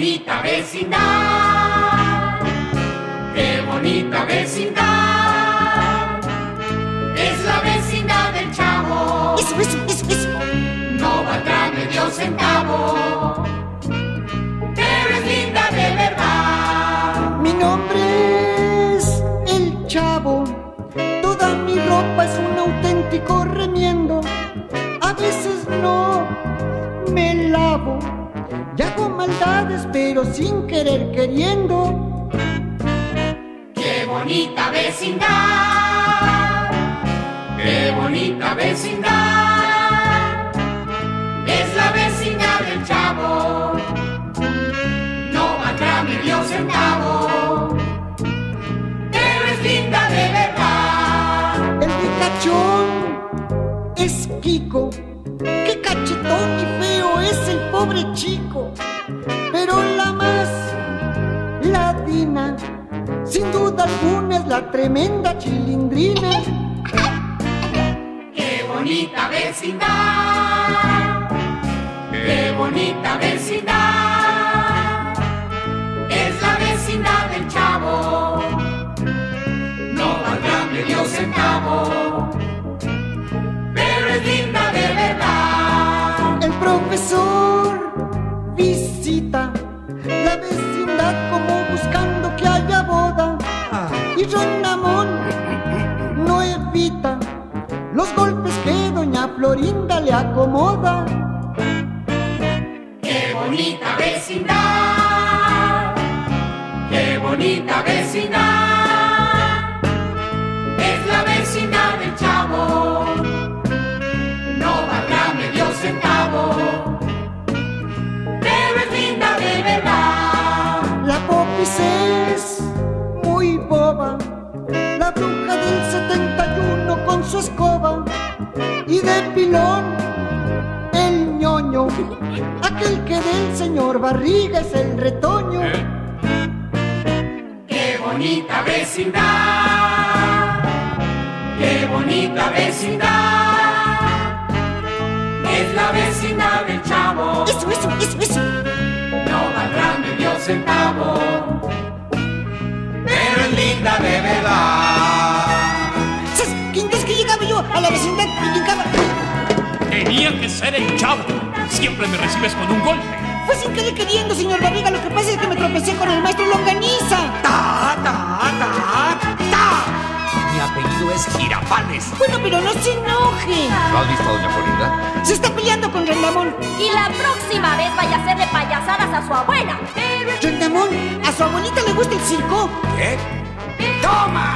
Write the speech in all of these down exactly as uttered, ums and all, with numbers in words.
bonita vecindad, qué bonita vecindad, es la vecindad del Chavo. Eso, eso, eso, eso. No valdrá medio centavo, pero es linda de verdad. Mi nombre es el Chavo, toda mi ropa es un auténtico remiendo. A veces no me lavo y hago maldades, pero sin querer queriendo. ¡Qué bonita vecindad! ¡Qué bonita vecindad! Es la vecindad del Chavo. No valdrá medio centavo, pero es linda de verdad. El ricachón es Kiko, qué cachetón y feo es el pobre chico. Pero la más ladina, sin duda alguna, es la tremenda Chilindrina. ¡Qué bonita vecindad! ¡Qué bonita vecindad! Es la vecindad del Chavo. No valdrá medio centavo, pero es linda de verdad. El profesor visita la vecindad como buscando que haya boda. Y Rondamón no evita los golpes que doña Florinda le acomoda. ¡Qué bonita vecindad! ¡Qué bonita vecindad! Es la vecindad del Chavo. No valdrá medio centavo, pero es linda de verdad. La Popis es muy boba, la bruja del setenta y uno con su escoba. Y de pilón el ñoño, aquel que del señor Barriga es el retoño. ¡Qué bonita vecindad! ¡Qué bonita vecindad! Es la vecindad del Chavo. Eso, eso, eso, eso. No valdrá medio centavo, pero es linda de verdad. ¿Sabes? Que entonces que llegaba yo a la vecindad y llegaba... Tenía que ser el Chavo. Siempre me recibes con un golpe. Fue sin querer queriendo, señor Barriga. Lo que pasa es que me tropecé con el maestro Longaniza. ¡Ta, ta, ta, ta! Mi apellido es Girafales. Bueno, pero no se enoje. ¿No has visto a doña Florinda? Se está peleando con Rondamón. Y la próxima vez vaya a hacerle payasadas a su abuela. Rondamón, ¿a su abuelita le gusta el circo? ¿Qué? ¡Toma!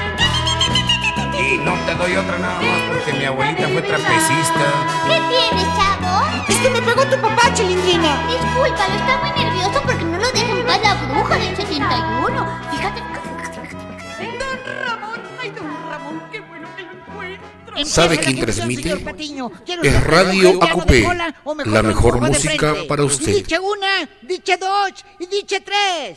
Y no te doy otra nada más porque mi abuelita fue trapecista. ¿Qué tienes, Chavo? Es que me pegó tu papá, Chilindrina. Discúlpalo, está muy nervioso porque no lo deja en paz la bruja del setenta y uno. Fíjate. Don Ramón, ay, don Ramón, qué bueno que lo encuentro. ¿Sabe quién transmite? Es Radio A Q P, la mejor música para usted. Diche una, diche dos y diche tres.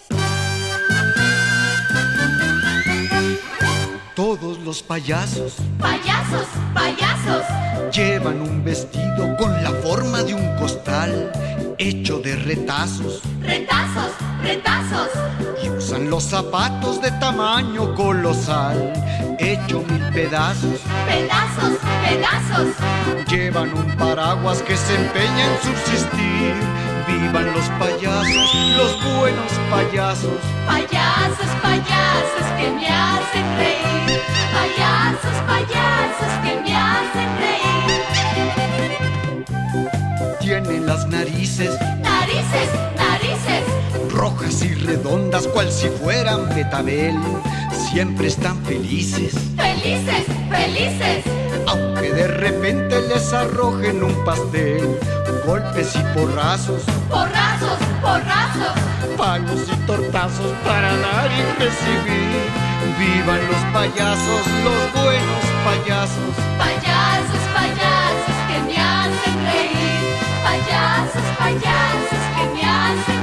Todos los payasos Payasos, payasos, llevan un vestido con la forma de un costal hecho de retazos retazos, retazos, y usan los zapatos de tamaño colosal hecho mil pedazos. pedazos, pedazos. Llevan un paraguas que se empeña en subsistir. Vivan los payasos, los buenos payasos. Payasos, payasos que me hacen reír. Payasos, payasos que me hacen reír. Tienen las narices Narices, narices, rojas y redondas cual si fueran betabel. Siempre están felices, felices, felices. aunque de repente les arrojen un pastel. Golpes y porrazos, Porrazos, porrazos, palos y tortazos para dar y recibir. Vivan los payasos, los buenos payasos. payasos, payasos que me hacen reír. Payasos, payasos que me hacen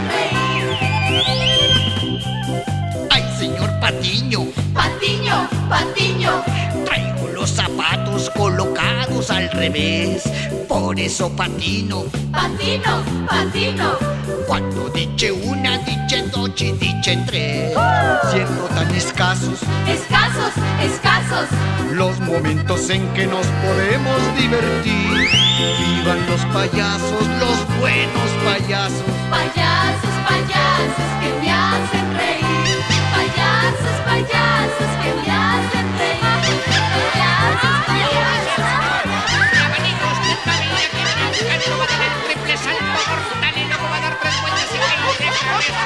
reír. ¡Ay, señor Patiño! Patiño, Patiño, Traigo los zapatos colocados al revés, por eso patino. Patino, patino. Cuando diche una, diche dos y diche tres, siendo tan escasos, Escasos, escasos. los momentos en que nos podemos divertir. Vivan los payasos, los buenos payasos. Payasos, payasos que me hacen reír. Payasos, payasos que me hacen reír. Payasos, payasos. Abanicos, todavía que nazca, no va a dar el triple salto mortal y luego va a dar tres vueltas y caer de cabeza.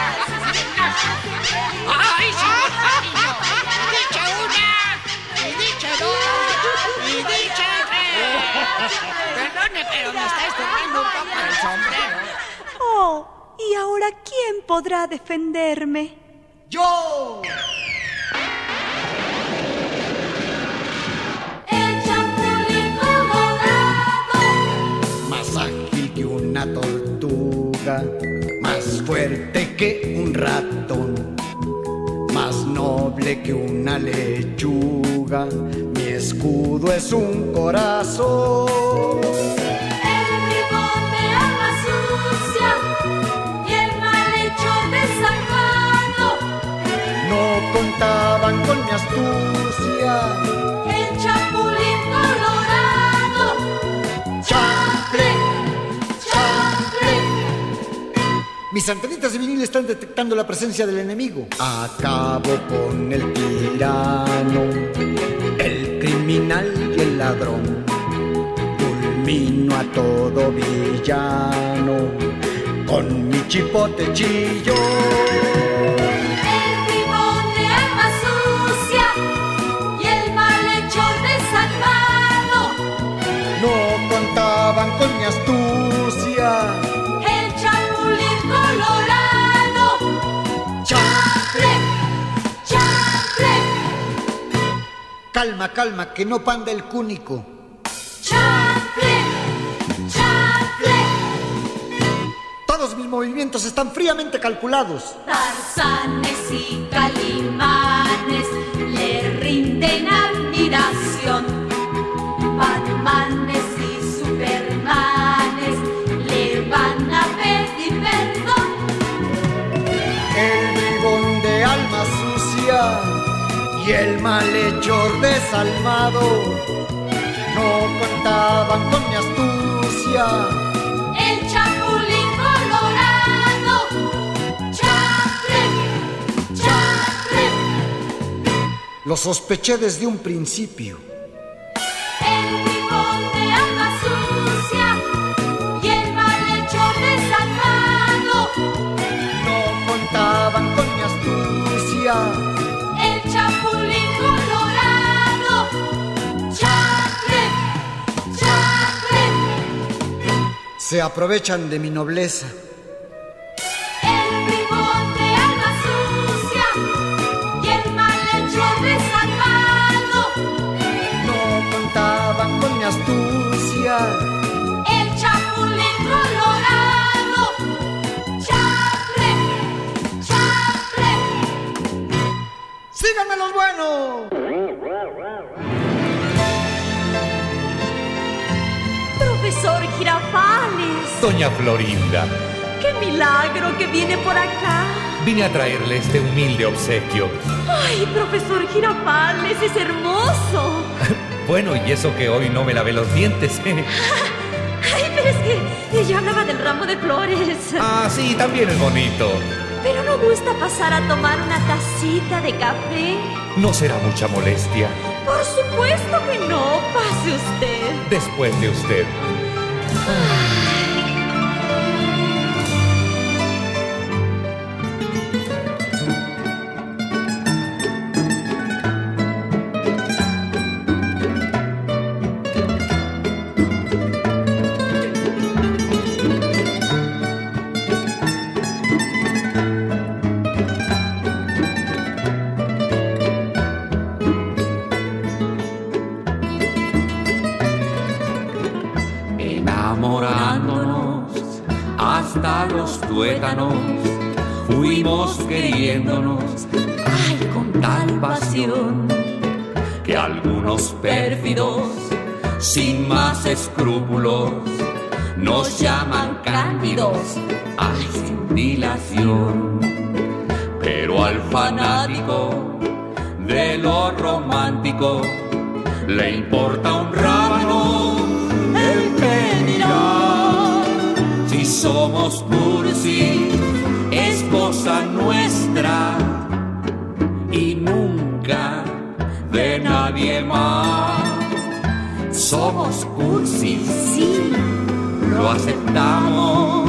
¡Ay, señor Patiño! ¡Dicha una! ¡Y dicha dos! ¡Y dicha tres! Perdone, pero me está estorbando un poco el sombrero. Oh, ¿y ahora quién podrá defenderme? ¡Yo! El chapulín colorado. Más ágil que una tortuga, más fuerte que un ratón, más noble que una lechuga. Mi escudo es un corazón. El bribón de alma sucia y el malhechor desalmado. No contaban con mi astucia. El chapulín colorado. ¡Chanfle! ¡Chanfle! Mis antenitas de vinil están detectando la presencia del enemigo. Acabo con el tirano, el criminal y el ladrón. Fulmino a todo villano con mi chipote chillón. El bribón de alma sucia y el malhechor desalmado. No contaban con mi astucia. El chapulín colorado. ¡Chanfle! ¡Chanfle! Calma, calma, que no panda el cúnico. ¡Chanfle! ¡Chanfle! Todos mis movimientos están fríamente calculados. Tarzanes y calimanes le rinden admiración. Batmanes y supermanes le van a pedir perdón. El bribón de alma sucia y el malhechor desalmado no contaban con mi astucia. El chapulín colorado. ¡Chanfle! ¡Chanfle! Lo sospeché desde un principio. El bribón de alma sucia y el malhechor desalmado. No contaban con mi astucia. El chapulín colorado. ¡Chanfle! ¡Chanfle! Se aprovechan de mi nobleza. El bribón de alma sucia y el malhechor desalmado. No contaban con mi astucia. El chapulín colorado. ¡Chanfle! ¡Chanfle! ¡Síganme los buenos! Profesor Girafales, Doña Florinda, qué milagro que viene por acá. vine a traerle este humilde obsequio. Ay, profesor Girafales, es hermoso. Bueno, y eso que hoy no me lavé los dientes. Ay, pero es que yo hablaba del ramo de flores. Ah, sí, también es bonito. Pero no gusta pasar a tomar una tacita de café. No será mucha molestia. Por supuesto que no, pase usted. Después de usted. Enamorándonos hasta los tuétanos, fuimos queriéndonos, ay, con tal pasión, que algunos pérfidos sin más escrúpulos, nos llaman cándidos, ay, sin dilación. Pero al fanático de lo romántico le importa un rábano el que dirá. Si somos cursi, es cosa nuestra y nunca de nadie más. Somos cursis, sí, lo aceptamos,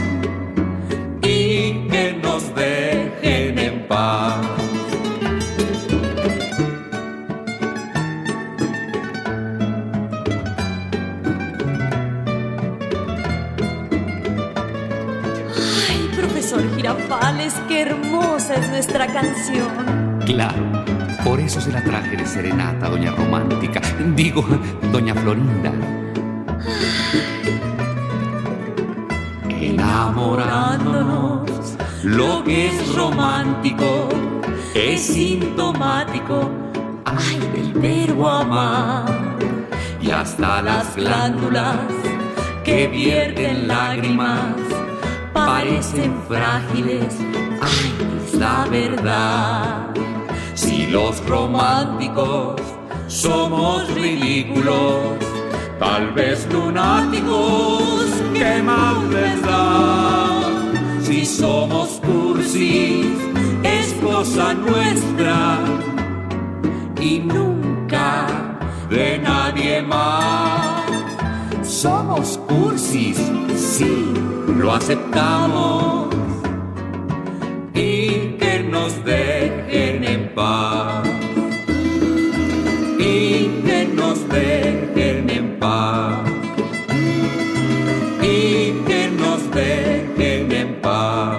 y que nos dejen en paz. Ay, profesor Girafales, qué hermosa es nuestra canción. Claro, por eso se la traje de serenata, doña Romántica. Digo, doña Florinda. Enamorándonos, lo que es romántico es sintomático, ay, del verbo amar. Y hasta las glándulas que vierten lágrimas parecen frágiles, ay, es la verdad. Si los románticos somos ridículos, tal vez lunáticos, ¿qué más les da? Si somos cursis, es cosa nuestra y nunca de nadie más. Somos cursis, sí, lo aceptamos, y que nos dejen en paz, y que nos dejen en paz, y que nos dejen en paz.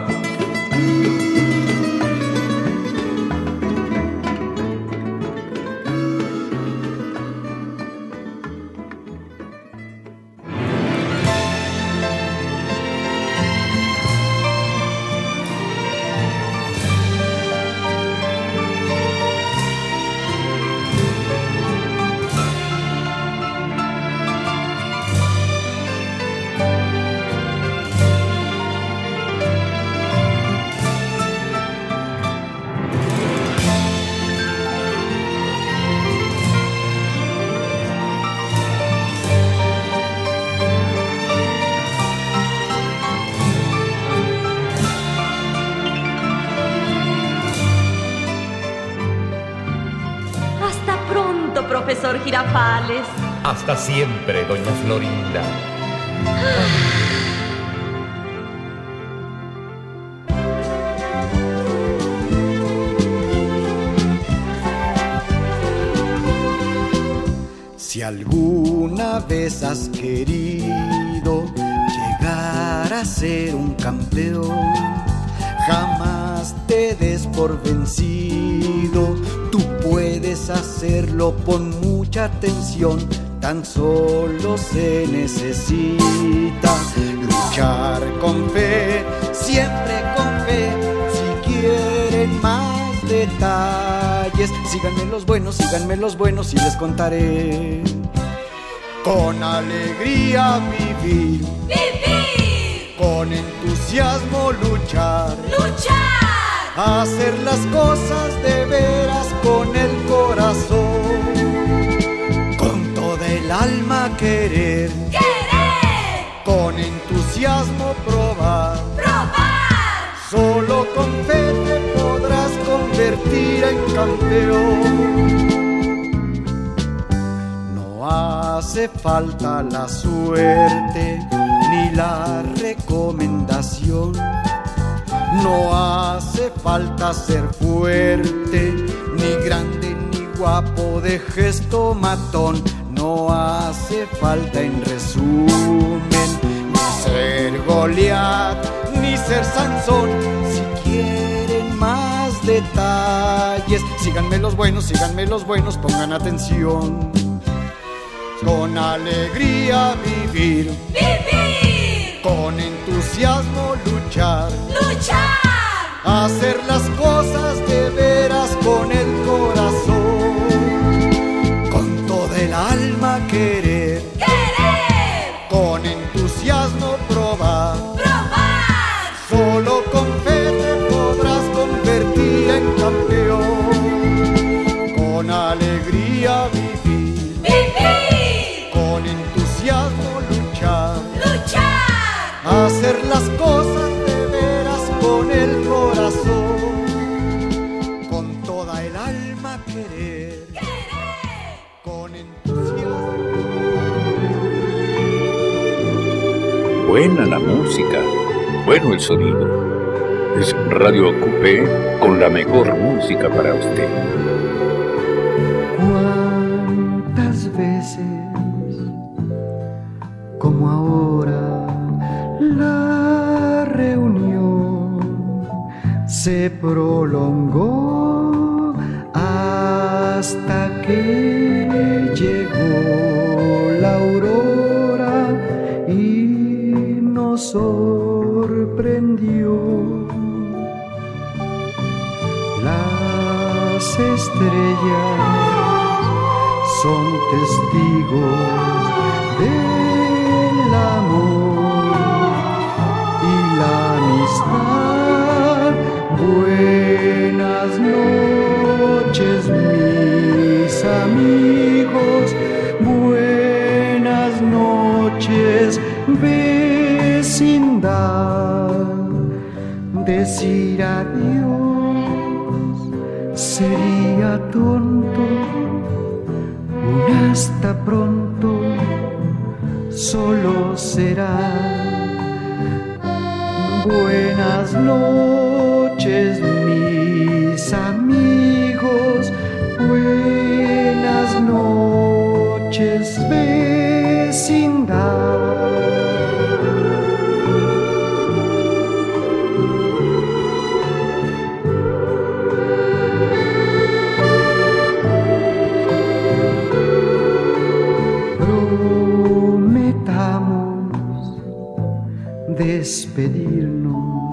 Profesor Girafales. Hasta siempre, doña Florinda. Si alguna vez has querido llegar a ser un campeón, jamás te des por vencido. Tú puedes hacerlo, pon mucha atención. Tan solo se necesita luchar con fe, siempre con fe. Si quieren más detalles, síganme los buenos, síganme los buenos y les contaré. Con alegría vivir, vivir. Con entusiasmo luchar, luchar. Hacer las cosas de veras con el corazón, con toda el alma querer, querer. Con entusiasmo probar, probar. Solo con fe te podrás convertir en campeón. No hace falta la suerte ni la recomendación. No hace falta ser fuerte, ni grande, ni guapo de gesto matón. No hace falta, en resumen, ni ser Goliat, ni ser Sansón. Si quieren más detalles, síganme los buenos, síganme los buenos, pongan atención. Con alegría vivir, vivir. Con entusiasmo luchar, luchar. Hacer las cosas de veras con el corazón, con toda el alma querer, y a vivir. ¡Vivir! Con entusiasmo luchar. ¡Luchar! Hacer las cosas de veras con el corazón. Con toda el alma querer. ¡Querer! Con entusiasmo. Buena la música, bueno el sonido. Es Radio Coupé con la mejor música para usted. ¿Cuántas veces, como ahora, la reunión se prolongó hasta que llegó la aurora y nos sorprendió? Las estrellas son testigos del amor y la amistad. Buenas noches, mis amigos. Buenas noches, vecindad. Decir adiós sería tonto, un hasta pronto solo será. Buenas noches, mis amigos. Buenas noches, vecindad. Despedirnos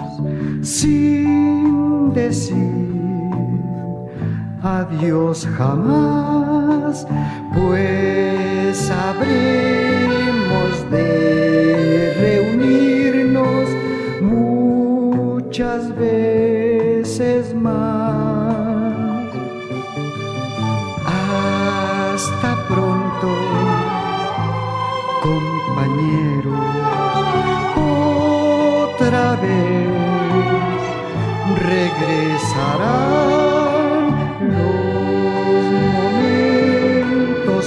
sin decir adiós jamás, pues habremos de reunirnos muchas veces más. Hasta pronto, compañeros. Otra vez regresarán los momentos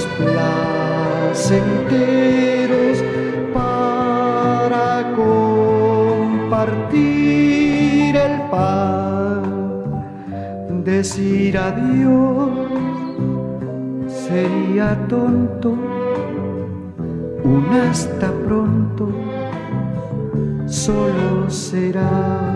placenteros para compartir el pan. Decir adiós sería tonto, un hasta pronto solo será.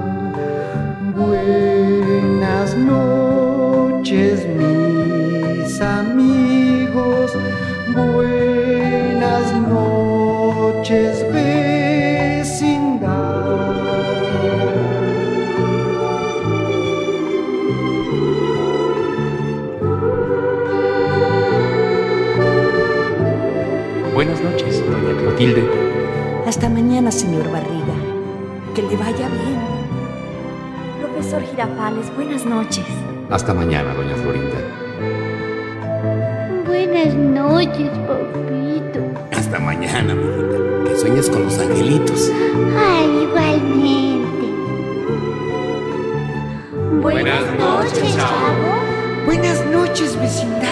Buenas noches, mis amigos. Buenas noches, vecindad. Buenas noches, doña Clotilde. Hasta mañana, señor Barriga. Que le vaya bien. Profesor Girafales, buenas noches. Hasta mañana, doña Florinda. Buenas noches, papito. Hasta mañana, mijita. Que sueñes con los angelitos. Ay, igualmente. Buenas noches, chavo. Buenas noches, vecindad.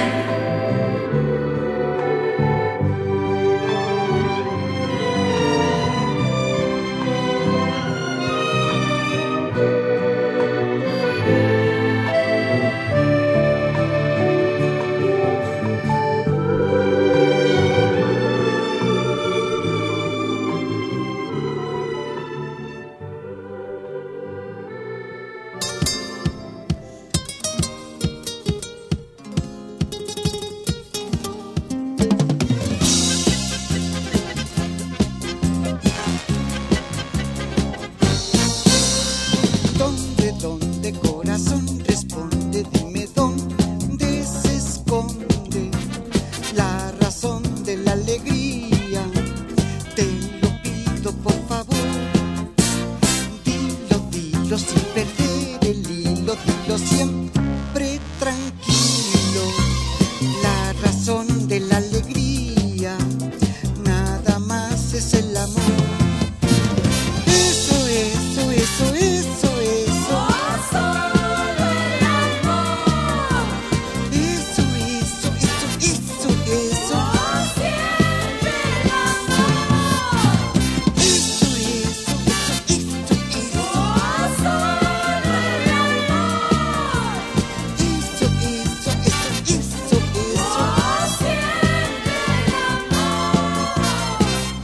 Dilo siempre tranquilo, la razón de la alegría, nada más es el amor. Eso, eso, eso, eso, eso. Solo el amor. Eso, eso, eso, eso, eso. Siempre el amor. Eso, eso, eso, eso, eso. Solo el amor. Eso, eso, eso, eso, eso. Siempre el amor.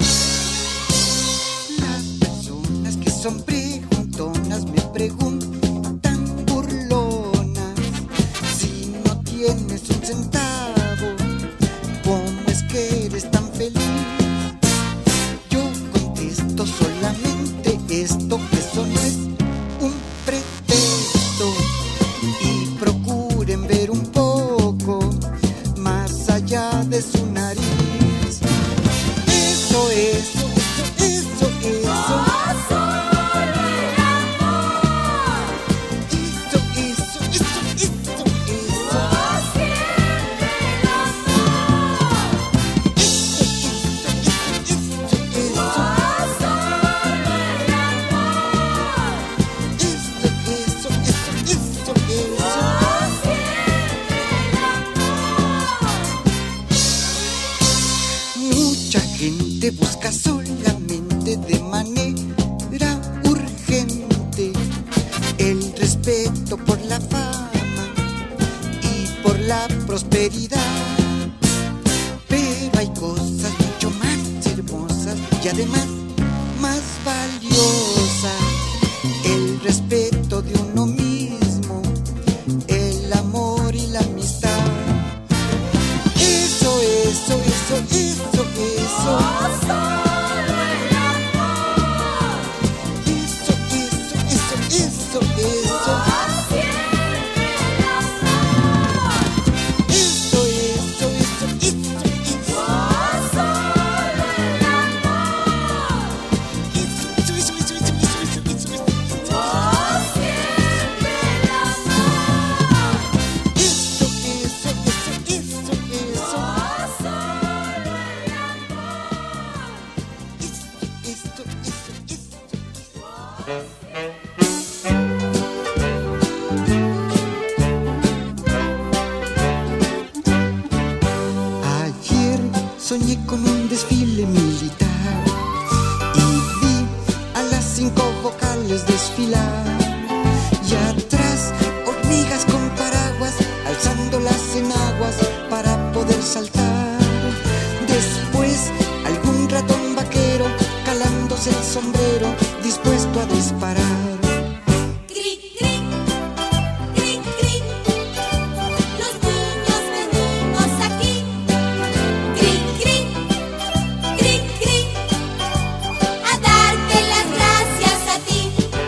Las personas que son preguntonas me preguntan burlonas, si no tienes un centavo, ¿cómo es que eres tan feliz? Yo contesto solamente esto, que eso no es un pretexto, y procuren ver un poco más allá de su nariz. Eso, eso, eso, eso, eso. Solo el amor. Eso, eso, eso, eso, eso. Siempre el amor. Eso, eso, eso, eso, eso. Solo el amor. Eso, eso, eso, eso, eso. Mucha gente busca solamente de manera urgente el respeto por la fama y por la prosperidad. Pero hay cosas mucho más hermosas y además más valiosas: el respeto de uno mismo, el amor y la amistad. Eso, eso, eso, eso, eso. Solo el amor. Eso, eso, eso, eso, eso. Siempre el amor. Eso, eso, eso, eso, eso. Solo el amor. Eso, eso, eso, eso, eso, eso, eso, eso, eso. Siempre el amor. Eso, eso, eso, eso, eso. Solo el amor. Esto, esto, esto, esto. Ayer soñé con un desfile militar y vi a las cinco vocales desfilar, y atrás hormigas con paraguas alzando las enaguas para poder saltar. Después algún ratón vaquero calándose el sombrero dispuesto a disparar. Cri, cri, cri, cri. Los niños venimos aquí. Cri, cri, cri, cri. A darte las gracias a ti.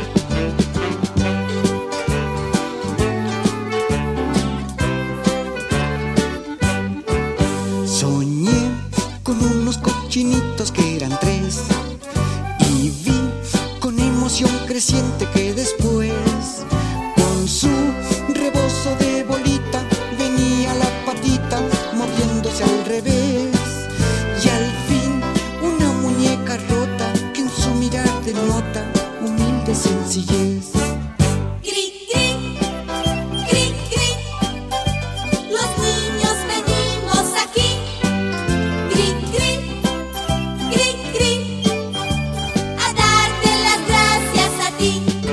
Soñé con unos cochinitos que eran tres y vi con emoción creciente que después, con su rebozo de bolita, venía la patita moviéndose al revés, y al fin una muñeca rota que en su mirar denota humilde sencillez. Cri, cri, cri, cri. Los niños venimos aquí. Cri, cri, cri, cri. A darte las gracias a ti.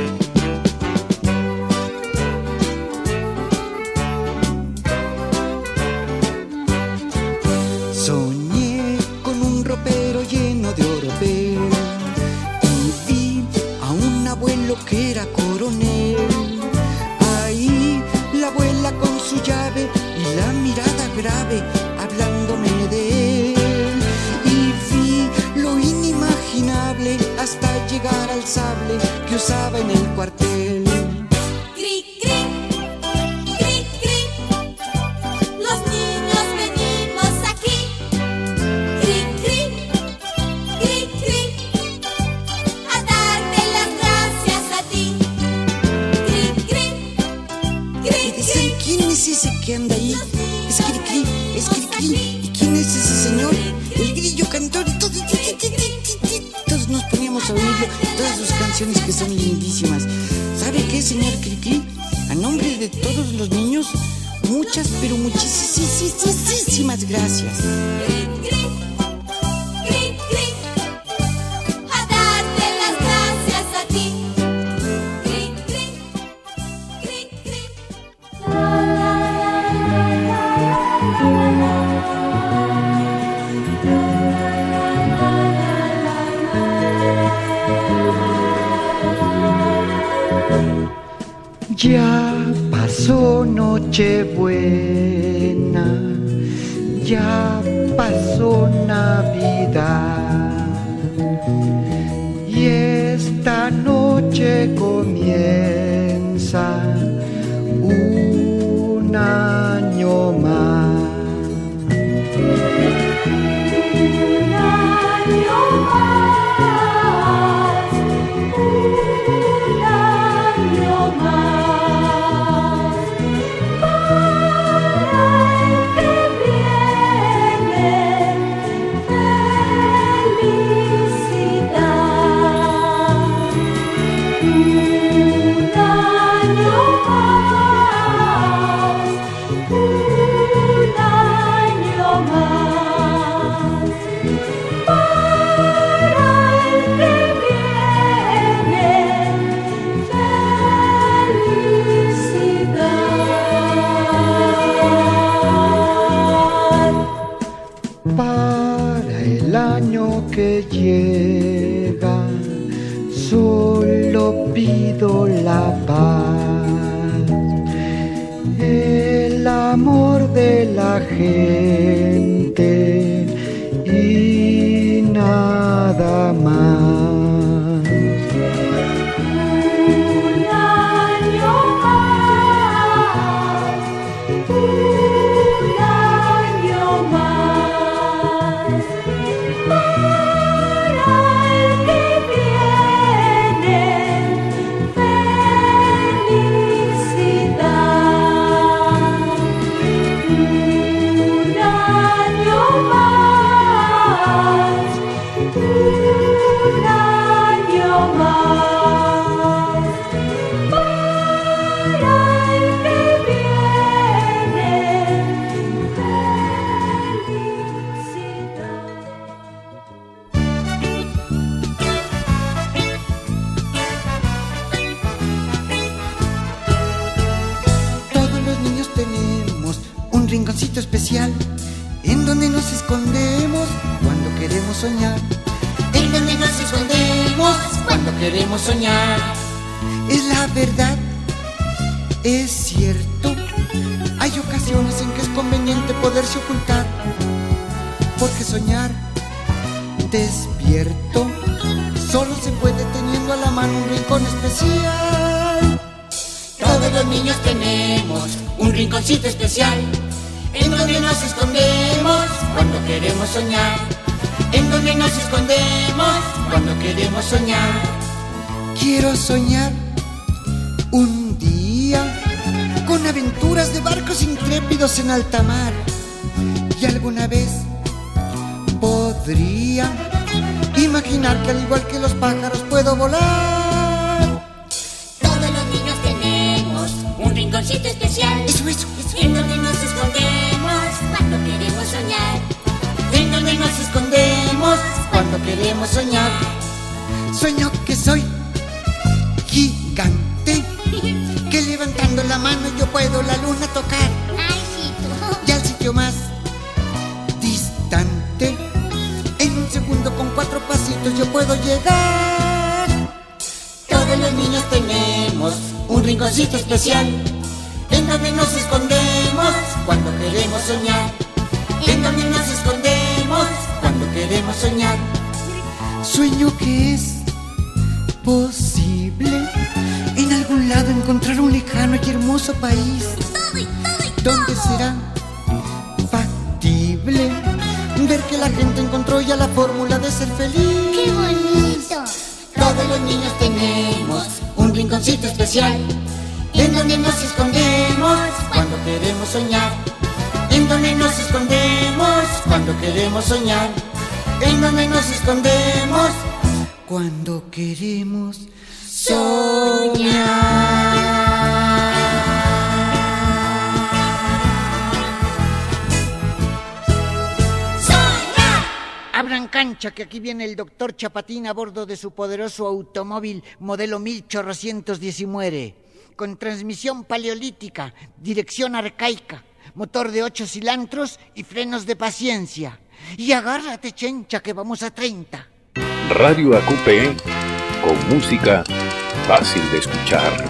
Soñé con un ropero lleno de oropel y vi a un abuelo que era coronel. Ahí la abuela con su llave y la mirada grave hablándome de él, y vi lo inimaginable hasta llegar al sable que usaba en el cuartel. Cri, cri, cri, cri. Los niños venimos aquí. Cri, cri, cri, cri. A darte las gracias a ti. Cri, cri, cri, Y dicen, cri. ¿quién es ese que anda ahí? Es cri, cri, es cri, ¿Y quién es ese señor? El grillo cantor. Y todos, todos nos poníamos a oírlo, todas sus canciones que son lindísimas. ¿Sabe qué, señor Cricri? A nombre de todos los niños, muchas, pero muchísimas gracias. Ya pasó Nochebuena, ya pasó Navidad, y esta noche comienza un año más. Un año más, un año más. Que llega, solo pido la paz, el amor de la gente y nada más. Un año más, un año más. Rinconcito especial en donde nos escondemos cuando queremos soñar. En donde nos escondemos cuando queremos soñar. Es la verdad, es cierto. Hay ocasiones en que es conveniente poderse ocultar, porque soñar despierto solo se puede teniendo a la mano un rincón especial. Todos los niños tenemos un rinconcito especial en donde nos escondemos cuando queremos soñar. En donde nos escondemos cuando queremos soñar. Quiero soñar un día con aventuras de barcos intrépidos en alta mar. Y alguna vez podría imaginar que al igual que los pájaros puedo volar. Todos los niños tenemos un rinconcito especial. Eso, eso, eso. En donde nos escondemos cuando queremos soñar. En donde nos escondemos cuando queremos soñar. Sueño que soy gigante, que levantando la mano yo puedo la luna tocar. Ay, sí, tú. Y al sitio más distante, en un segundo con cuatro pasitos yo puedo llegar. Todos los niños tenemos un rinconcito especial en donde nos escondemos cuando queremos soñar. En donde nos escondemos cuando queremos soñar. Sueño que es posible en algún lado encontrar un lejano y hermoso país donde será factible ver que la gente encontró ya la fórmula de ser feliz. ¡Qué bonito! Todos los niños tenemos un rinconcito especial en donde nos escondemos cuando queremos soñar. En ¿En dónde nos escondemos cuando queremos soñar? ¿En dónde nos escondemos cuando queremos soñar? Abran cancha, que aquí viene el doctor Chapatín a bordo de su poderoso automóvil modelo mil ochocientos diez y muere, con transmisión paleolítica, dirección arcaica, motor de ocho cilindros y frenos de paciencia. Y agárrate, chencha, que vamos a treinta. Radio A Q P, con música fácil de escuchar.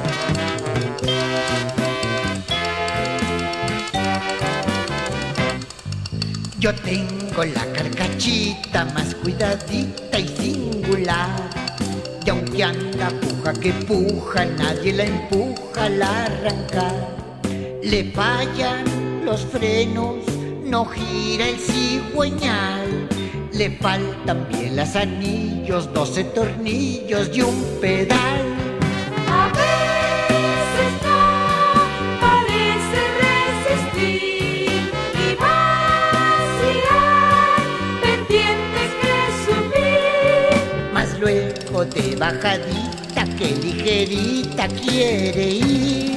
Yo tengo la carcachita más cuidadita y singular, y aunque anda puja que puja, nadie la empuja al arrancar. Le fallan los frenos, no gira el cigüeñal, le faltan bien los anillos, doce tornillos y un pedal. A veces no parece resistir y vaciar pendientes que subir. Mas luego de bajadita, que ligerita quiere ir.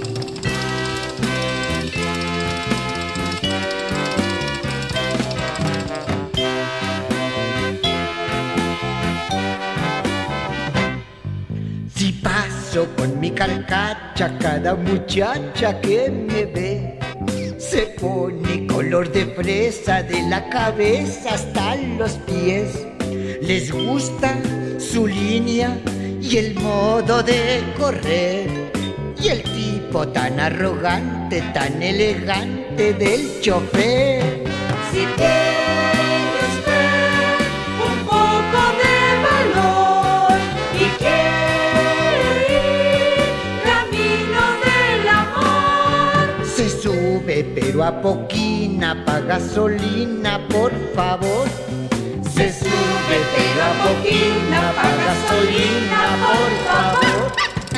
Si paso con mi carcacha, cada muchacha que me ve se pone color de fresa de la cabeza hasta los pies. Les gusta su línea y el modo de correr, y el tipo tan arrogante, tan elegante del chofer. Si tiene usted un poco de valor y quiere ir camino del amor, Se sube pero a poquina, pa' gasolina, por favor. Se sube pero a poquina, pa' gasolina, por favor.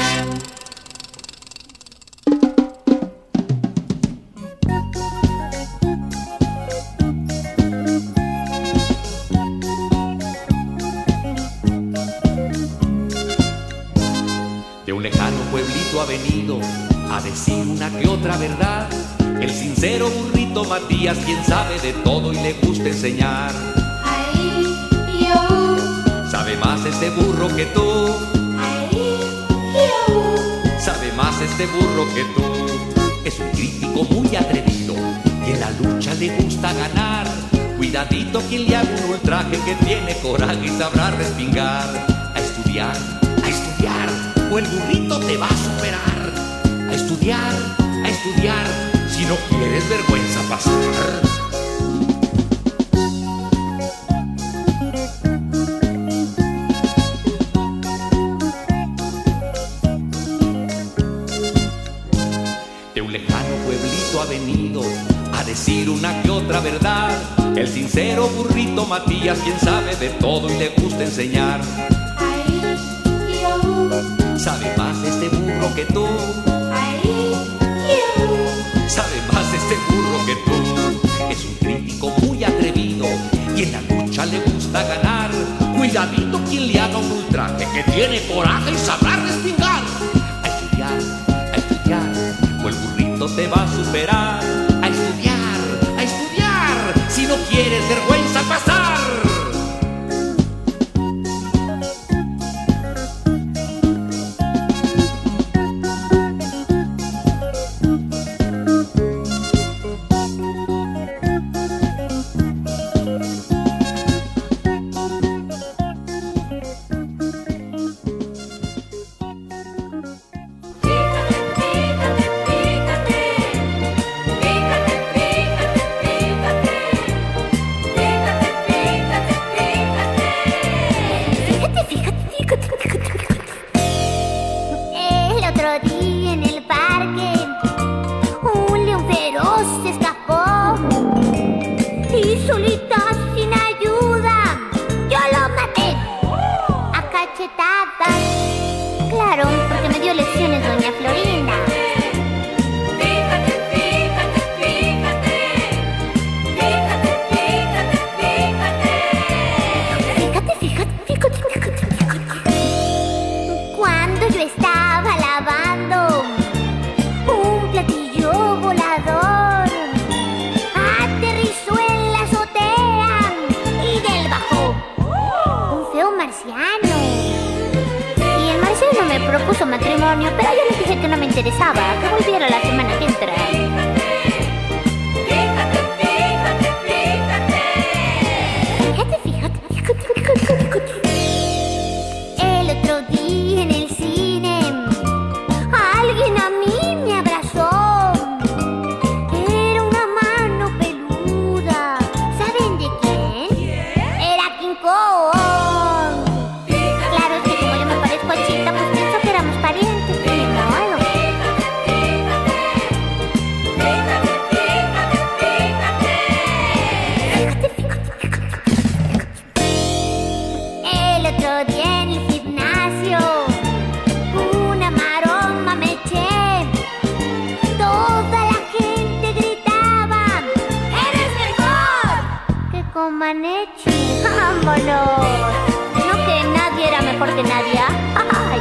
De un lejano pueblito ha venido a decir una que otra verdad. El sincero burrito Matías, quien sabe de todo y le gusta enseñar. ahí yo, Sabe más este burro que tú, ahí yo, sabe más este burro que tú. Es un crítico muy atrevido y en la lucha le gusta ganar. Cuidadito quien le haga un ultraje, que tiene coraje y sabrá respingar. A estudiar, a estudiar, o el burrito te va a superar. A estudiar, a estudiar, si no quieres vergüenza pasar. De un lejano pueblito ha venido a decir una que otra verdad. El sincero burrito Matías, quien sabe de todo y le gusta enseñar. ahí yo, Sabe más este burro que tú, ahí yo, sabe más este burro que tú. Es un crítico muy atrevido y en la lucha le gusta ganar. Cuidadito quien le haga un ultraje, que tiene coraje y sabrá respingar. A estudiar, a estudiar, o el burrito te va a superar. A estudiar, a estudiar, si no quieres vergüenza pasar. El otro día en el parque, un león feroz se escapó y solita sin ayuda yo lo maté a cachetadas. Claro, porque me dio lecciones doña Florinda. fíjate, fíjate, fíjate. propuso matrimonio, pero yo le dije que no me interesaba, que volviera la semana que entra. Fíjate, fíjate, fíjate. Fíjate, fíjate, fíjate, fíjate, fíjate. El otro día en el cine, alguien a mí me abrazó. Era una mano peluda. ¿Saben de quién? Era King Kong. Claro, es que como yo me parezco a Chita, pues pienso que éramos parientes, ni modo. Fíjate, fíjate, fíjate. El otro día en el gimnasio, una maroma me eché. Toda la gente gritaba: ¡eres mejor que Comaneci! ¡Vámonos! No que nadie era mejor que nadie. ¡Ay!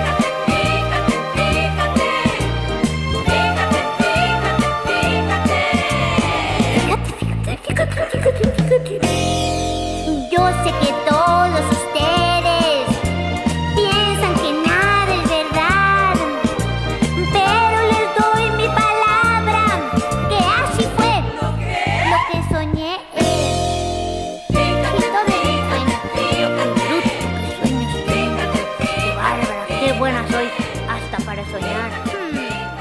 Fíjate, fíjate, fíjate, fíjate. Yo sé que todos ustedes piensan que nada es verdad, pero les doy mi palabra que así fue. Lo que soñé es. Y todo es un sueño. Pero qué bruto, qué sueños tengo. Qué bárbara, qué buena soy hasta para soñar. Hmm.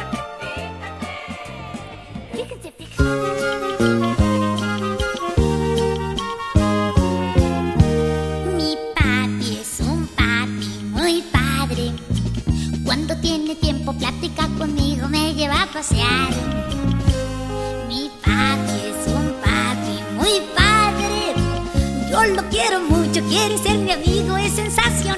Fíjense, fíjense. Mi papi es un papi muy padre. Cuando tiene tiempo platica conmigo, me lleva a pasear. Mi papi es un papi muy padre. Yo lo quiero mucho, quiere ser mi amigo, es sensacional.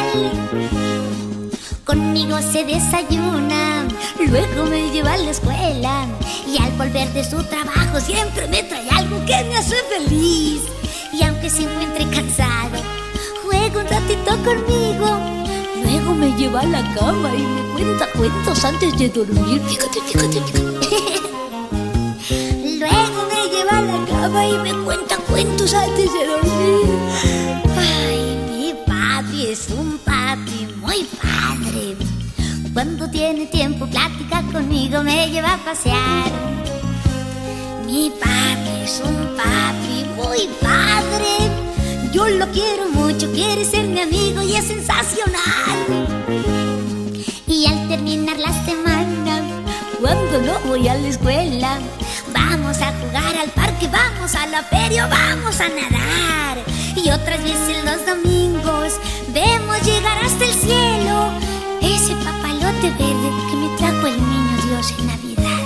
Conmigo se desayuna, luego me lleva a la escuela. Y al volver de su trabajo siempre me trae algo que me hace feliz. Y aunque se encuentre cansado, juega un ratito conmigo. Luego me lleva a la cama y me cuenta cuentos antes de dormir. Fíjate, fíjate, fíjate. Luego me lleva a la cama y me cuenta cuentos antes de dormir. Ay, mi papi es un papi muy padre. Cuando tiene tiempo platica conmigo, me lleva a pasear. Mi papi es un papi muy padre. Yo lo quiero mucho, quiere ser mi amigo y es sensacional. Y al terminar la semana, cuando no voy a la escuela, vamos a jugar al parque, vamos a la feria, vamos a nadar. Y otras veces los domingos vemos llegar hasta el cielo ese papalote verde que me trajo el niño Dios en Navidad.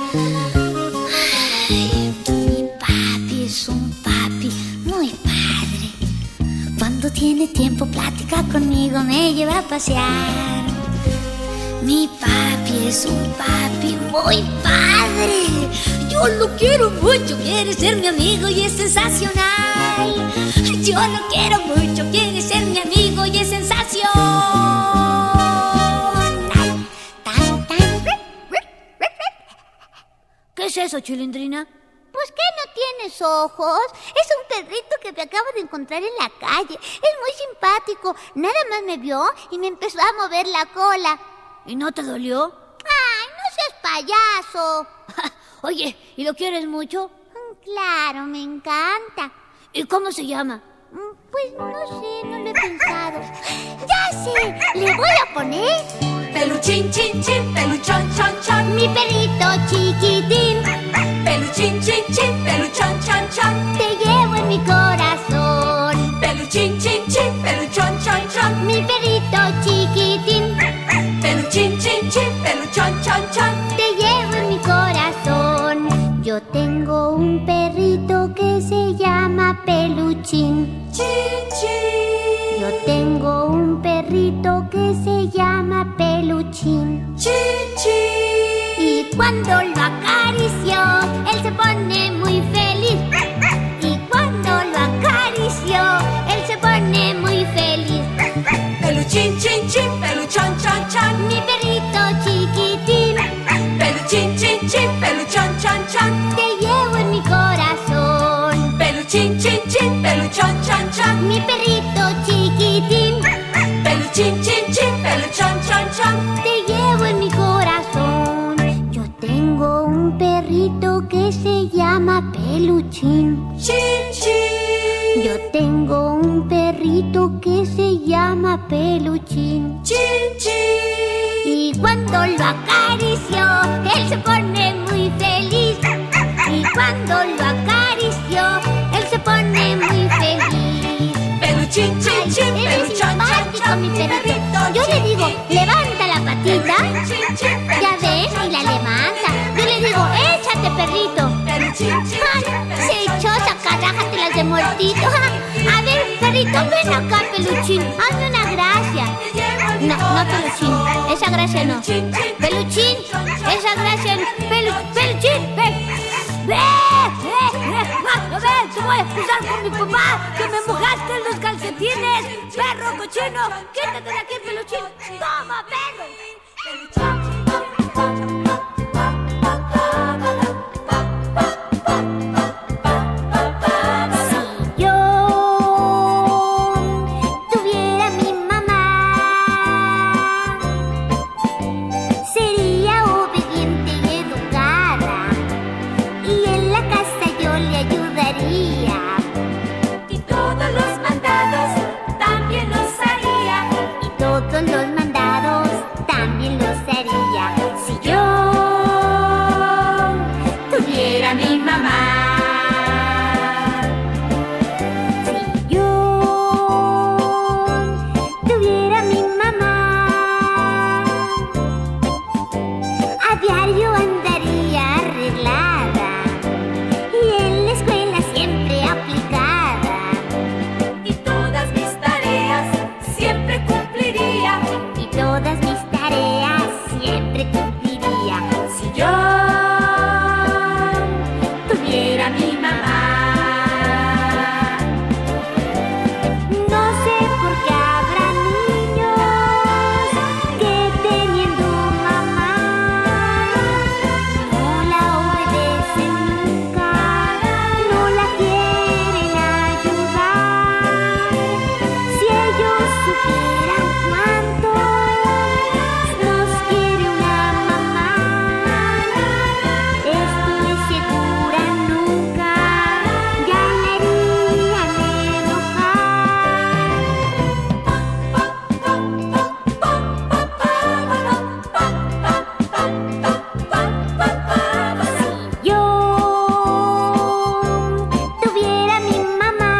Ay, mi papi es un papi muy padre. Cuando tiene tiempo platica conmigo, me lleva a pasear. Mi papi es un papi muy padre. Yo lo quiero mucho, quiere ser mi amigo y es sensacional. Yo lo quiero mucho, quiere ser mi amigo y es sensacional. Tan, tan. ¿Qué es eso, Chilindrina? Pues que no tienes ojos. Es un perrito que me acabo de encontrar en la calle. Es muy simpático. Nada más me vio y me empezó a mover la cola. ¿Y no te dolió? ¡Ay, no seas payaso! Oye, ¿y lo quieres mucho? Claro, me encanta. ¿Y cómo se llama? Pues no sé, no lo he pensado. ¡Ya sé! Le voy a poner Peluchín, chin, chin, peluchón, chon, chon. mi perrito chiquitín. Peluchín, chin, chin, peluchón, chon, chon. Te llevo en mi corazón. Peluchín, chin, chin, peluchón, chon, chon. Mi perrito chiquitín. Peluchín, chin, chin, peluchón, chon, chon. Te llevo en mi corazón. Yo tengo un perrito que se llama Peluchín. Chin, chin. Yo tengo un perrito que se llama Peluchín. Chin, chin. Y cuando lo acaricio, él se pone muy feliz. Y cuando lo acaricio, él se pone muy feliz. Peluchín, chin, chin, peluchón, chon, chon. Mi perrito chiquitín. Peluchín, chin, chin, peluchón, chon, chon. Te llevo en mi corazón. Peluchín, chin, chin, peluchón, chon, chon. Mi perrito chiquitín. Peluchín, chin, chin, peluchón, chon, peluchín. Chin, chin. Yo tengo un perrito que se llama Peluchín. Chin, chin. Y cuando lo acarició, él se pone muy feliz. Y cuando lo acarició, él se pone muy feliz. Peluchín, chin, chin, Ay, él es peluchón, simpático, chan, mi chan, perrito. perrito, Yo le digo, chiquitín. levanta la patita. Chin, chin, Ya ven, y la levanta. Yo le digo, échate, perrito. Peluchín, chin, Ay, chin, se echó, sacarájatelas de muertito. A ver, perrito, ven acá, Peluchín. Hazme una gracia. No, no, Peluchín. Esa gracia no. Peluchín, esa gracia no. Pelu, Peluchín, ven. ¡Ve! ¡Ve! ¡Ve! ¡A ver! ¡Te voy a excusar con mi papá! ¡Que me mojaste en los calcetines! ¡Perro cochino! ¡Quítate de aquí, Peluchín! ¡Toma, perro! Si yo tuviera mi mamá, sería obediente y educada, y en la casa yo le ayudaría. Y todos los mandados también los haría. Y todos los mandados también los haría. Si yo tuviera mi mamá. Si yo tuviera mi mamá, a diario andaría arreglada y en la escuela siempre aplicada. Y todas mis tareas siempre cumpliría. Y todas mis tareas siempre cumpliría. Si yo tuviera mi mamá. No sé por qué habrá niños que teniendo mamá no la obedecen nunca, no la quieren ayudar. Si ellos supieran cuánto nos quiere una mamá, estoy segura nunca ya la harían enojar. Si yo tuviera mi mamá,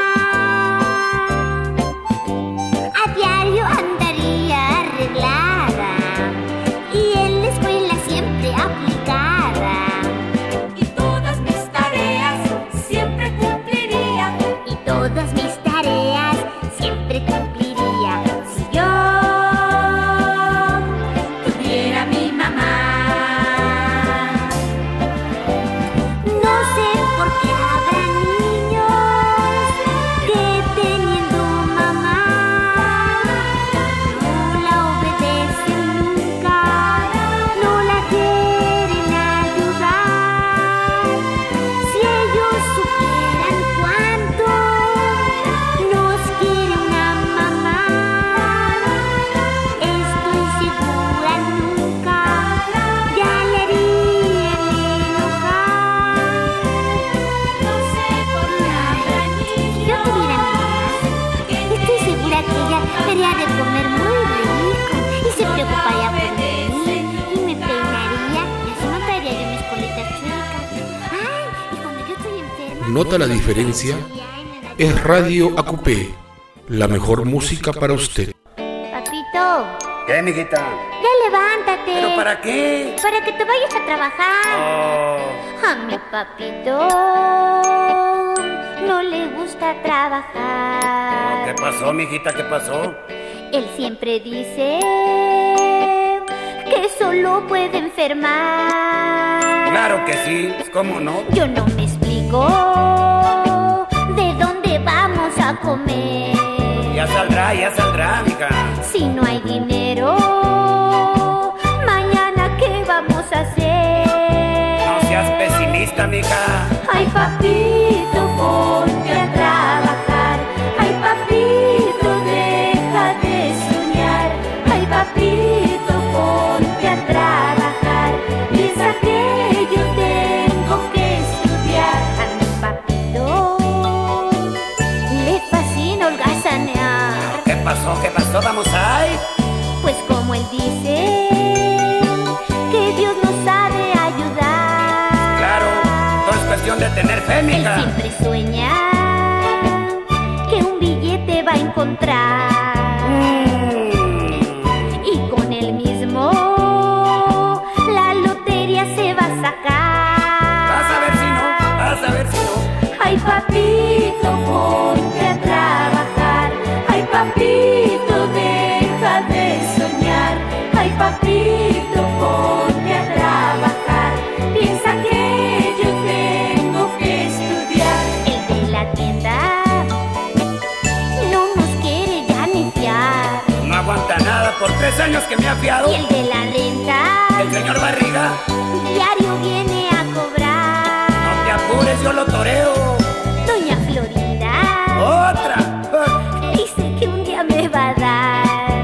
a diario andaría arreglada y en la escuela siempre aplicada. Y todas mis tareas siempre cumpliría. Y todas mis tareas siempre cumpliría. Si yo tuviera mi mamá. No sé por qué habrá niños que teniendo mamá no la obedecen nunca, no la quieren ayudar. Si ellos supieran cuánto nos quiere una mamá, estoy segura nunca ya le harían enojar. No sé por qué habrá Si yo tuviera mi mamá, estoy segura que ella me haría de comer muy rico y se preocuparía por mí y me peinaría y así no traería yo mis colitas chuecas. Ay, y cuando yo estoy enferma... ¿Nota la diferencia? Es Radio A Q P, la mejor música para usted. Papito, ¿Qué, mijita? ya levántate. ¿Pero para qué? Para que te vayas a trabajar. Oh, A mi papito no le gusta trabajar. ¿qué pasó, mijita? ¿Qué pasó? Él siempre dice que solo puede enfermar. Claro que sí, ¿cómo no? Yo no me explico de dónde vamos a comer. Ya saldrá, ya saldrá, mija. Si no hay dinero, mañana ¿qué vamos a hacer? No seas pesimista, mija. Ay, papito, ponte a trabajar. Ay, papito, deja de soñar. Ay, papito, ponte a trabajar. Piensa que yo tengo que estudiar. eso vamos a ir? Pues como él dice, que Dios nos ha de ayudar. Claro, todo es cuestión de tener fe, mija. Él siempre sueña que un billete va a encontrar. Mm. Y con él mismo la lotería se va a sacar. Vas a ver si no, vas a ver si no. Ay, papito, ponte a trabajar. Ay, papito, deja de soñar. Ay, papito, ponte a trabajar. Piensa que yo tengo que estudiar. El de la tienda no nos quiere ya ni fiar. No aguanta nada por tres años que me ha fiado. Y el de la renta, el señor Barriga, diario viene a cobrar. No te apures, yo lo toreo. Doña Florinda, otra, dice que un día me va a dar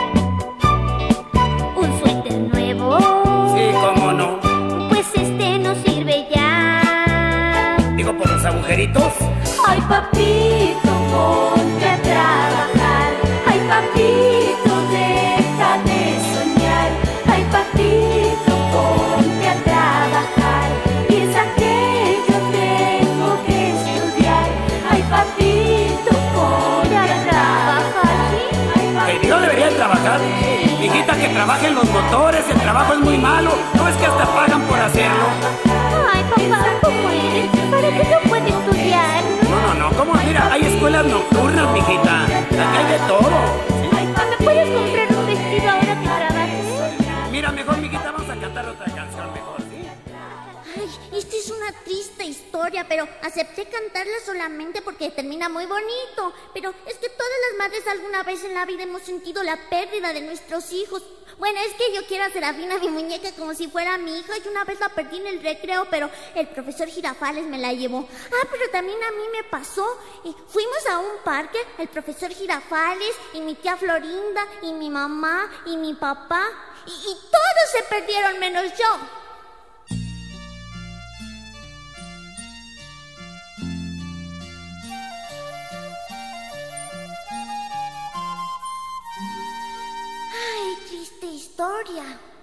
un suéter nuevo. Sí, cómo no. Pues este no sirve ya. Digo, por los agujeritos. Ay, papito, ponte a trabajar. Ay, papito, deja de soñar. Ay, papito, ponte a trabajar. Piensa que yo tengo que estudiar. Ay, papito, ponte a trabajar. Que yo debería trabajar. Hijita, que trabajen los motores, el trabajo es muy malo. No es que hasta pagan por hacerlo. Ay, papá, ¿cómo eres? ¿Para qué no puede estudiar? No, no, no, ¿cómo? Mira, hay escuelas nocturnas, mijita. Aquí hay de todo. Ay, ¿me puedes comprar un vestido ahora que trabajes? Mira, mejor, mijita, vamos a cantar otra canción mejor, ¿sí? Ay, esta es una triste historia, pero acepté cantarla solamente porque termina muy bonito. Pero es que todas las madres alguna vez en la vida hemos sentido la pérdida de nuestros hijos. Bueno, es que yo quiero a Serafina, mi muñeca, como si fuera mi hija. Y una vez la perdí en el recreo, pero el profesor Girafales me la llevó. Ah, pero también a mí me pasó. Y fuimos a un parque, el profesor Girafales y mi tía Florinda y mi mamá y mi papá. Y, y todos se perdieron menos yo. Ay, triste historia.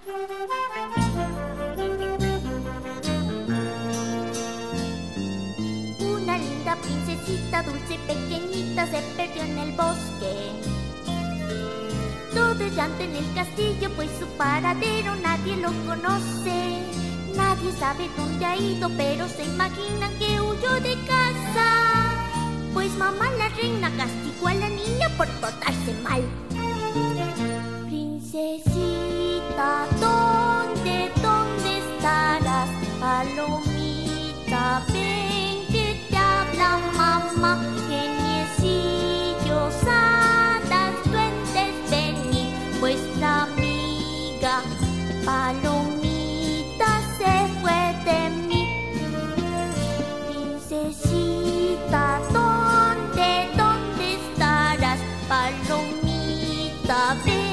Una linda princesita dulce y pequeñita se perdió en el bosque. Todo llanto en el castillo, pues su paradero nadie lo conoce. Nadie sabe dónde ha ido, pero se imaginan que huyó de casa. Pues mamá la reina castigó a la niña por portarse mal. Princesita, ¿dónde, dónde estarás? Palomita, ven que te habla mamá. Geniecillos, hadas, duendes, venid. Vuestra amiga Palomita se fue de mí. Princesita, ¿dónde, dónde estarás? Palomita, ven.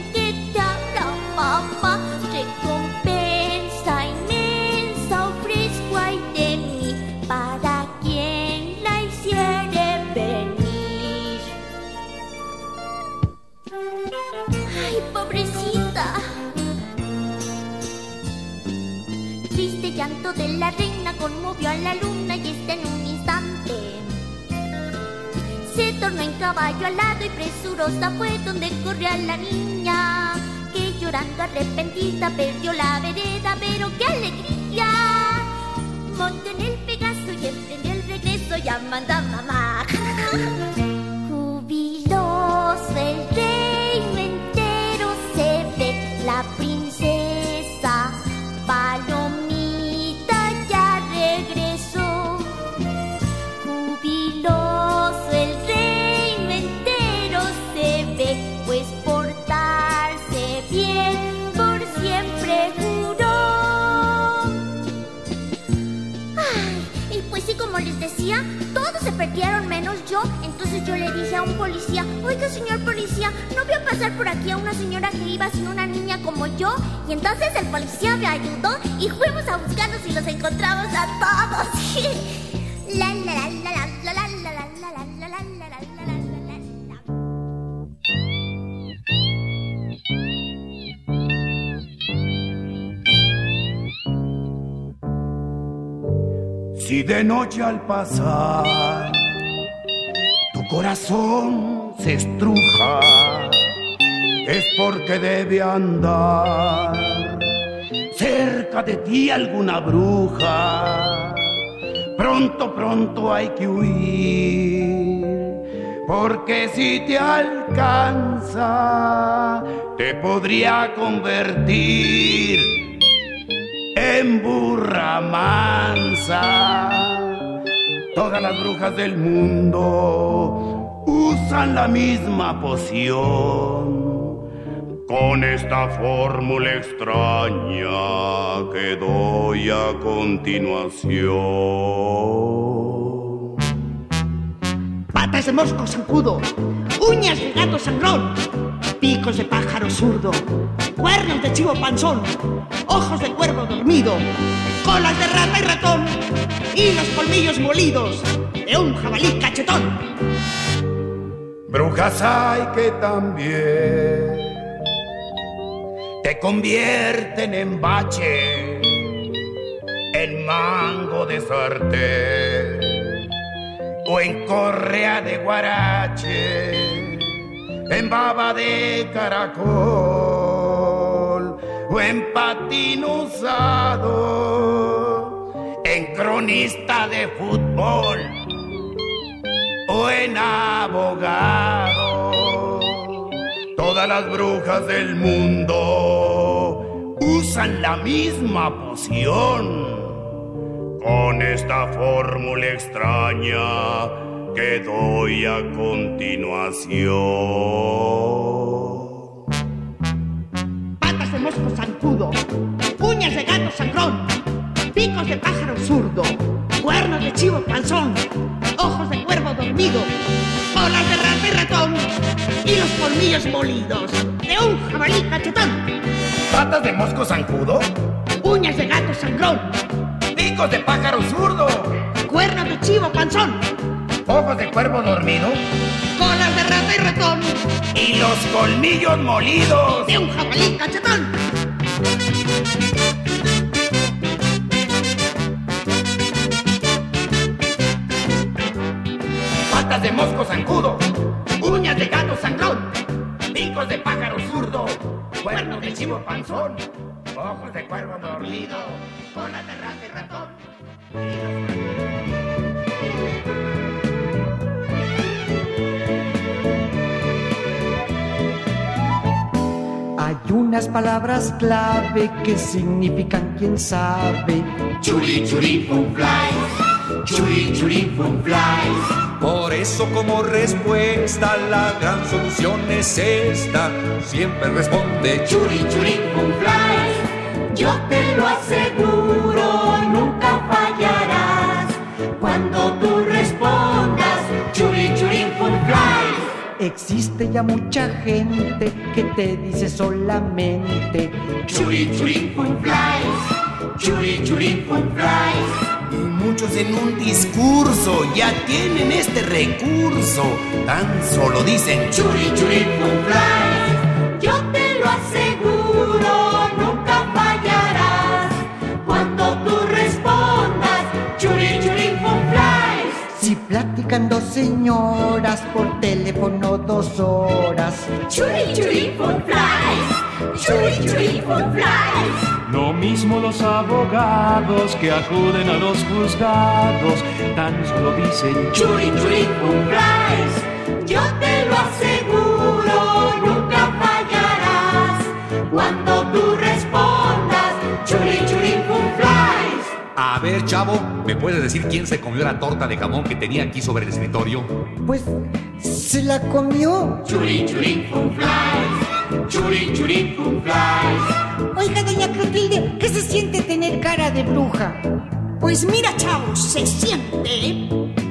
Papá, recompensa inmensa ofrezco ay de mí para quien la hiciere venir. Ay, pobrecita. Triste llanto de la reina conmovió a la luna y está en un instante se tornó en caballo alado y presurosa fue donde corrió a la niña. Llorando arrepentida perdió la vereda, pero qué alegría. Montó en el Pegaso y emprendió el regreso llamando a mamá. Jubiloso el reino entero se ve, la princesa Palomita ya regresó. Jubiloso el reino entero se ve, pues portarse bien por siempre juró. Ay, y pues sí, como les decía, todos se perdieron menos yo. Entonces yo le dije a un policía: oiga, señor policía, ¿no vio pasar por aquí a una señora que iba sin una niña como yo? Y entonces el policía me ayudó y fuimos a buscarlos y los encontramos a todos. La la la la la la la la la la la la la la la. Si de noche al pasar tu corazón se estruja, es porque debe andar cerca de ti alguna bruja. Pronto, pronto hay que huir, porque si te alcanza, te podría convertir en burra mansa. Todas las brujas del mundo usan la misma poción, con esta fórmula extraña que doy a continuación. Patas de mosco zancudo, uñas de gato sangrón, picos de pájaro zurdo, cuernos de chivo panzón, ojos de cuervo dormido, colas de rata y ratón y los colmillos molidos de un jabalí cachetón. Brujas hay que también te convierten en bache, en mango de sartén o en correa de guarache, en baba de caracol o en patín usado, en cronista de fútbol o en abogado. Todas las brujas del mundo usan la misma poción, con esta fórmula extraña que doy a continuación. Patas de mosco zancudo, uñas de gato sangrón, picos de pájaro zurdo, cuernos de chivo panzón, ojos de cuervo dormido, colas de rata y ratón y los colmillos molidos de un jabalí cachetón. Patas de mosco zancudo, uñas de gato sangrón, picos de pájaro zurdo, cuernos de chivo panzón, ojos de cuervo dormido, colas de rata y ratón y los colmillos molidos de un jabalí cachetón. Patas de mosco zancudo, uñas de gato sangrón, picos de pájaro zurdo, cuernos de chivo panzón, ojos de cuervo dormido, colas de rata y ratón. Hay unas palabras clave que significan quién sabe. Churi, churi, fun flies. Churi, churi, fun flies. Por eso como respuesta la gran solución es esta. Siempre responde churi, churi, fun flies. Yo te lo aseguro, nunca fallarás cuando tú respondas churi, churi, fun flies. Existe ya mucha gente que te dice solamente churi, churi, fun flies. Churi, churi, fun flies. Y muchos en un discurso ya tienen este recurso, tan solo dicen churi, churi, fun flies. Yo te lo aseguro, nunca fallarás cuando tú respondas churi, churi, fun flies. Si platican dos señoras por teléfono dos horas churi, churi, fun flies. Churi, churi, fun flies. Lo mismo los abogados que acuden a los juzgados, tan solo dicen churi, churi, fun flies. Yo te lo aseguro, nunca fallarás cuando tú respondas churi, churi, fun flies. A ver, chavo, ¿me puedes decir quién se comió la torta de jamón que tenía aquí sobre el escritorio? Pues se la comió. Churi, churi, fun flies. Churi, churi, fun flies. Oiga, doña Clotilde, ¿qué se siente tener cara de bruja? Pues mira, chavos, se siente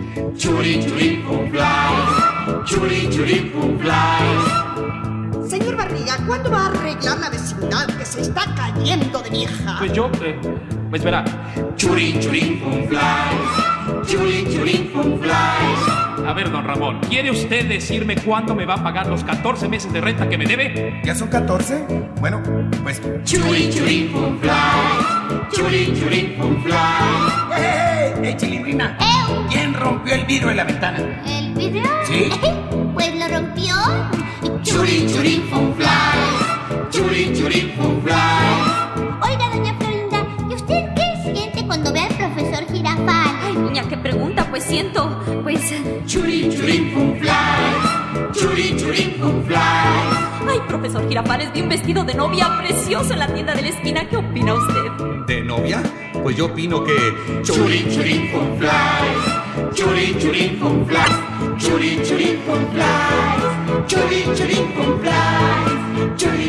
churi, churi, fun flies. Churi, churi, fun flies. Señor Barriga, ¿cuándo va a arreglar la vecindad que se está cayendo de vieja? Pues yo, eh, pues verá. Churi, churi, fun flies. Churi, churi, fun flies. A ver, don Ramón, ¿quiere usted decirme cuándo me va a pagar los catorce meses de renta que me debe? ¿Ya son catorce? Bueno, pues churi, churi, fun flies. Churi, churi, fun flies. ¡Hey! Eh, Chilindrina. ¡Eu! ¿Quién rompió el vidrio en la ventana? ¿El vidrio? ¿Sí? Pues lo rompió. Churi, churi, fun flies. Churi, churi, fun flies. Oiga, doña Florinda, ¿y usted qué siente cuando ve al profesor Girafal? Ay, niña, qué pregunta, pues siento, pues... Churi, churi, fun flies. Churi, churi, fun flies. Ay, profesor Girafales, vi un vestido de novia precioso en la tienda de la esquina. ¿Qué opina usted? ¿De novia? Pues yo opino que... Churi, churi, fun flies. Churi, churi, fun flies. Churi, churi, fun flies. Churi, churi, fun flies. Churi,